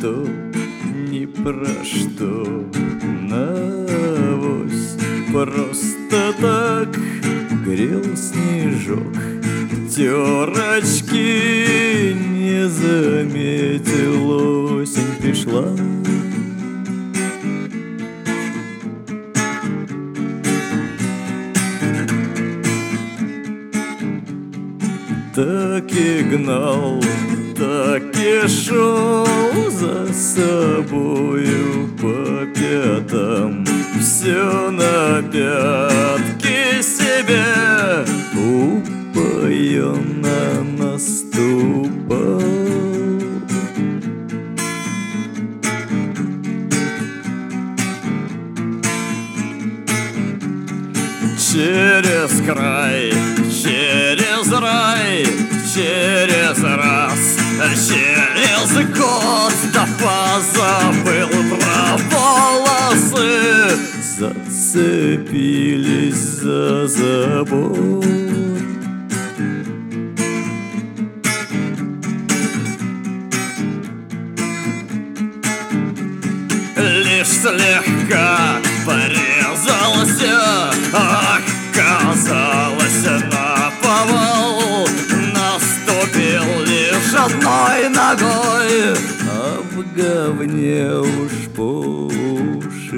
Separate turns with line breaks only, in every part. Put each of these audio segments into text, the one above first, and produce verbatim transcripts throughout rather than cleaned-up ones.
что, ни про что. Навось просто так грел снежок, терочки не заметил, осень пришла. Так и гнал, так и шел за собою по пятам, все на пятки себе упоенно наступал. Через край, через рай, через раз, через год, да позабыл про волосы, зацепились за забор. Лишь слегка порезался, оказалось, наповал, наступил лишь одной ногой, а в говне уж по уши.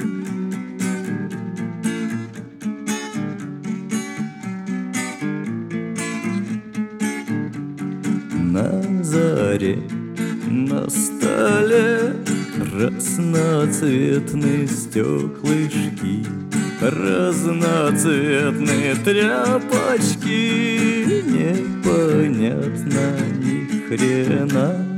На заре на столе разноцветные стеклышки, разноцветные тряпочки, непонятно ни хрена.